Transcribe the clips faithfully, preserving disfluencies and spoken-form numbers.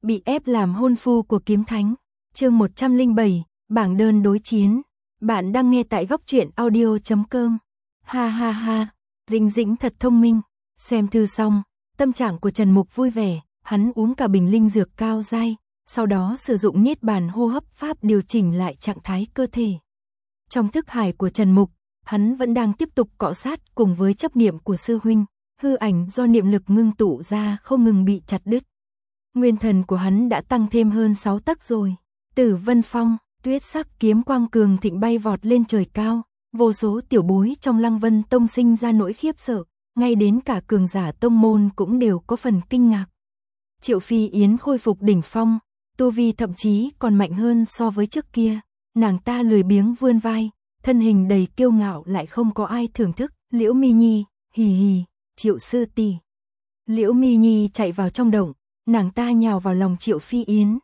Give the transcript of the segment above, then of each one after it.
Bị ép làm hôn phu của kiếm thánh. Chương một trăm lẻ bảy, bảng đơn đối chiến. Bạn đang nghe tại góc truyện audio chấm com. Ha ha ha, Dĩnh Dĩnh thật thông minh. Xem thư xong, tâm trạng của Trần Mục vui vẻ, hắn uống cả bình linh dược cao giai, sau đó sử dụng niết bàn hô hấp pháp điều chỉnh lại trạng thái cơ thể. Trong thức hải của Trần Mục, hắn vẫn đang tiếp tục cọ sát cùng với chấp niệm của sư huynh, hư ảnh do niệm lực ngưng tụ ra không ngừng bị chặt đứt. Nguyên thần của hắn đã tăng thêm hơn sáu tấc rồi. Tử Vân Phong, tuyết sắc kiếm quang cường thịnh bay vọt lên trời cao, vô số tiểu bối trong Lăng Vân Tông sinh ra nỗi khiếp sợ, ngay đến cả cường giả tông môn cũng đều có phần kinh ngạc. Triệu Phi Yến khôi phục đỉnh phong, tu vi thậm chí còn mạnh hơn so với trước kia, nàng ta lười biếng vươn vai, thân hình đầy kiêu ngạo lại không có ai thưởng thức. Liễu Mi Nhi, hì hì, Triệu sư tỷ. Liễu Mi Nhi chạy vào trong động, nàng ta nhào vào lòng Triệu Phi Yến.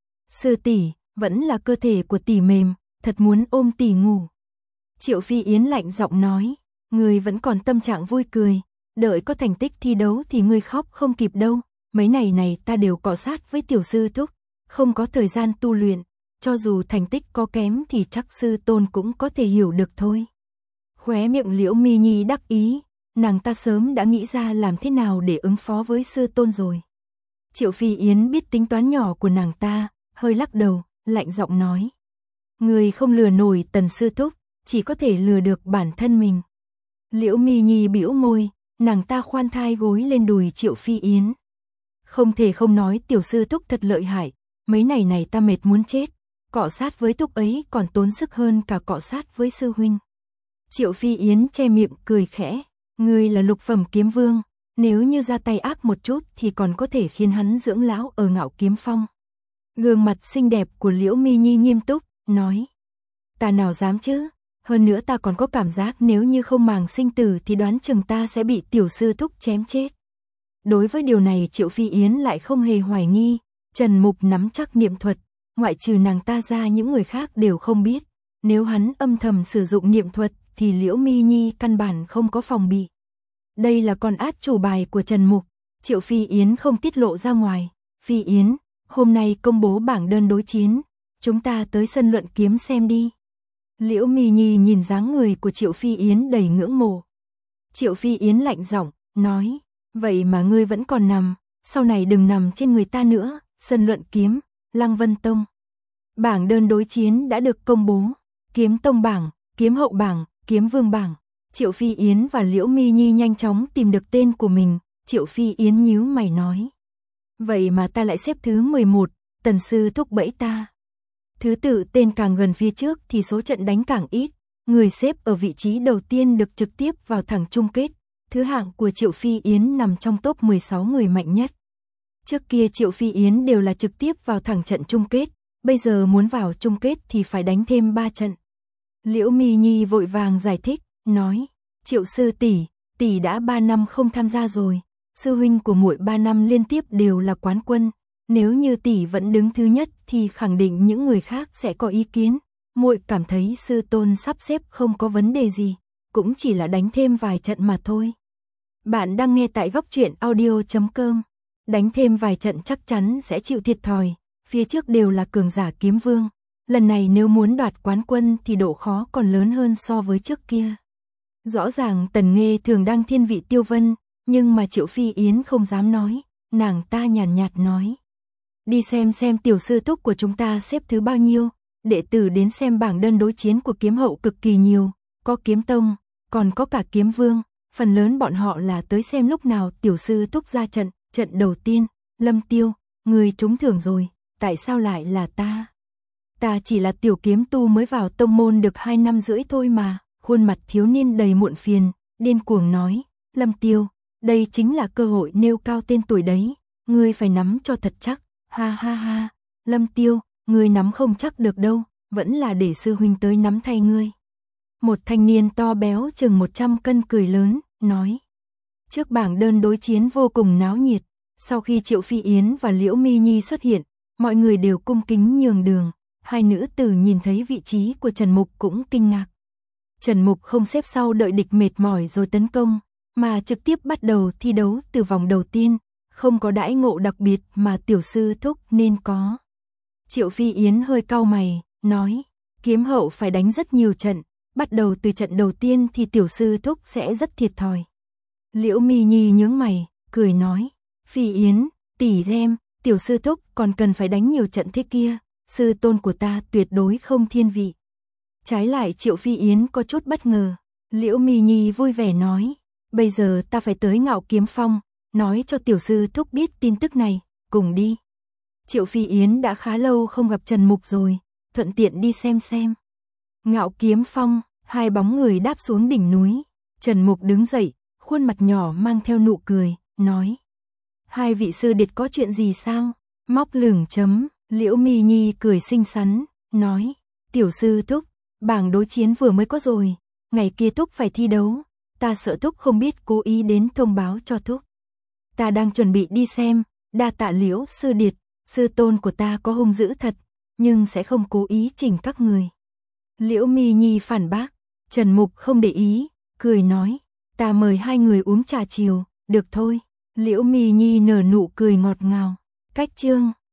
Sư tỷ, vẫn là cơ thể của tỷ mềm, thật muốn ôm tỷ ngủ. Triệu Phi Yến lạnh giọng nói, người vẫn còn tâm trạng vui cười, đợi có thành tích thi đấu thì ngươi khóc không kịp đâu, mấy này này ta đều cọ sát với tiểu sư thúc, không có thời gian tu luyện, cho dù thành tích có kém thì chắc sư tôn cũng có thể hiểu được thôi. Khóe miệng Liễu Mi Nhi đắc ý, nàng ta sớm đã nghĩ ra làm thế nào để ứng phó với sư tôn rồi. Triệu Phi Yến biết tính toán nhỏ của nàng ta, hơi lắc đầu, lạnh giọng nói. Người không lừa nổi Tần sư thúc, chỉ có thể lừa được bản thân mình. Liễu Mi Nhi bĩu môi, nàng ta khoan thai gối lên đùi Triệu Phi Yến. Không thể không nói tiểu sư thúc thật lợi hại, mấy này này ta mệt muốn chết, cọ sát với thúc ấy còn tốn sức hơn cả cọ sát với sư huynh. Triệu Phi Yến che miệng cười khẽ, ngươi là lục phẩm kiếm vương, nếu như ra tay ác một chút thì còn có thể khiến hắn dưỡng lão ở Ngạo Kiếm Phong. Gương mặt xinh đẹp của Liễu Mi Nhi nghiêm túc, nói. Ta nào dám chứ, hơn nữa ta còn có cảm giác nếu như không màng sinh tử thì đoán chừng ta sẽ bị tiểu sư thúc chém chết. Đối với điều này Triệu Phi Yến lại không hề hoài nghi, Trần Mục nắm chắc niệm thuật, ngoại trừ nàng ta ra những người khác đều không biết. Nếu hắn âm thầm sử dụng niệm thuật thì Liễu Mi Nhi căn bản không có phòng bị. Đây là con át chủ bài của Trần Mục, Triệu Phi Yến không tiết lộ ra ngoài. Phi Yến, hôm nay công bố bảng đơn đối chiến, chúng ta tới sân luận kiếm xem đi. Liễu Mi Nhi nhìn dáng người của Triệu Phi Yến đầy ngưỡng mộ. Triệu Phi Yến lạnh giọng, nói, vậy mà ngươi vẫn còn nằm, sau này đừng nằm trên người ta nữa. Sân luận kiếm, Lăng Vân Tông. Bảng đơn đối chiến đã được công bố, kiếm tông bảng, kiếm hậu bảng, kiếm vương bảng. Triệu Phi Yến và Liễu Mi Nhi nhanh chóng tìm được tên của mình. Triệu Phi Yến nhíu mày nói, vậy mà ta lại xếp thứ mười một, Tần sư thúc bẫy ta. Thứ tự tên càng gần phía trước thì số trận đánh càng ít, người xếp ở vị trí đầu tiên được trực tiếp vào thẳng chung kết. Thứ hạng của Triệu Phi Yến nằm trong top mười sáu người mạnh nhất. Trước kia Triệu Phi Yến đều là trực tiếp vào thẳng trận chung kết, bây giờ muốn vào chung kết thì phải đánh thêm ba trận. Liễu Mi Nhi vội vàng giải thích, nói, Triệu sư tỷ, tỷ đã ba năm không tham gia rồi, sư huynh của muội ba năm liên tiếp đều là quán quân, nếu như tỷ vẫn đứng thứ nhất thì khẳng định những người khác sẽ có ý kiến. Muội cảm thấy sư tôn sắp xếp không có vấn đề gì, cũng chỉ là đánh thêm vài trận mà thôi. Bạn đang nghe tại góc truyện audio chấm com. Đánh thêm vài trận chắc chắn sẽ chịu thiệt thòi, phía trước đều là cường giả kiếm vương, lần này nếu muốn đoạt quán quân thì độ khó còn lớn hơn so với trước kia. Rõ ràng Tần Nghê thường đang thiên vị Tiêu Vân, nhưng mà Triệu Phi Yến không dám nói, nàng ta nhàn nhạt, nhạt nói. Đi xem xem tiểu sư thúc của chúng ta xếp thứ bao nhiêu, đệ tử đến xem bảng đơn đối chiến của kiếm hậu cực kỳ nhiều, có kiếm tông, còn có cả kiếm vương, phần lớn bọn họ là tới xem lúc nào tiểu sư thúc ra trận. Trận đầu tiên, Lâm Tiêu, người trúng thưởng rồi, tại sao lại là ta? Ta chỉ là tiểu kiếm tu mới vào tông môn được hai năm rưỡi thôi mà. Khuôn mặt thiếu niên đầy muộn phiền, điên cuồng nói, Lâm Tiêu, đây chính là cơ hội nêu cao tên tuổi đấy, ngươi phải nắm cho thật chắc. Ha ha ha, Lâm Tiêu, ngươi nắm không chắc được đâu, vẫn là để sư huynh tới nắm thay ngươi. Một thanh niên to béo chừng một trăm cân cười lớn, nói. Trước bảng đơn đối chiến vô cùng náo nhiệt, sau khi Triệu Phi Yến và Liễu Mi Nhi xuất hiện, mọi người đều cung kính nhường đường, hai nữ tử nhìn thấy vị trí của Trần Mục cũng kinh ngạc. Trần Mục không xếp sau đợi địch mệt mỏi rồi tấn công, mà trực tiếp bắt đầu thi đấu từ vòng đầu tiên, không có đãi ngộ đặc biệt mà tiểu sư thúc nên có. Triệu Phi Yến hơi cau mày, nói, kiếm hậu phải đánh rất nhiều trận, bắt đầu từ trận đầu tiên thì tiểu sư thúc sẽ rất thiệt thòi. Liễu Mi Nhi nhướng mày, cười nói, Phi Yến, tỷ xem, tiểu sư thúc còn cần phải đánh nhiều trận thế kia, sư tôn của ta tuyệt đối không thiên vị. Trái lại Triệu Phi Yến có chút bất ngờ, Liễu Mi Nhi vui vẻ nói, bây giờ ta phải tới Ngạo Kiếm Phong, nói cho tiểu sư thúc biết tin tức này, cùng đi. Triệu Phi Yến đã khá lâu không gặp Trần Mục rồi, thuận tiện đi xem xem. Ngạo Kiếm Phong, hai bóng người đáp xuống đỉnh núi, Trần Mục đứng dậy, khuôn mặt nhỏ mang theo nụ cười, nói, hai vị sư điệt có chuyện gì sao? Móc lửng chấm, Liễu Mi Nhi cười xinh xắn, nói, tiểu sư thúc, bảng đối chiến vừa mới có rồi, ngày kia thúc phải thi đấu, ta sợ thúc không biết cố ý đến thông báo cho thúc. Ta đang chuẩn bị đi xem, đa tạ Liễu sư điệt, sư tôn của ta có hung dữ thật, nhưng sẽ không cố ý chỉnh các người. Liễu Mi Nhi phản bác, Trần Mục không để ý, cười nói, ta mời hai người uống trà chiều, được thôi. Liễu Mi Nhi nở nụ cười ngọt ngào, cách chương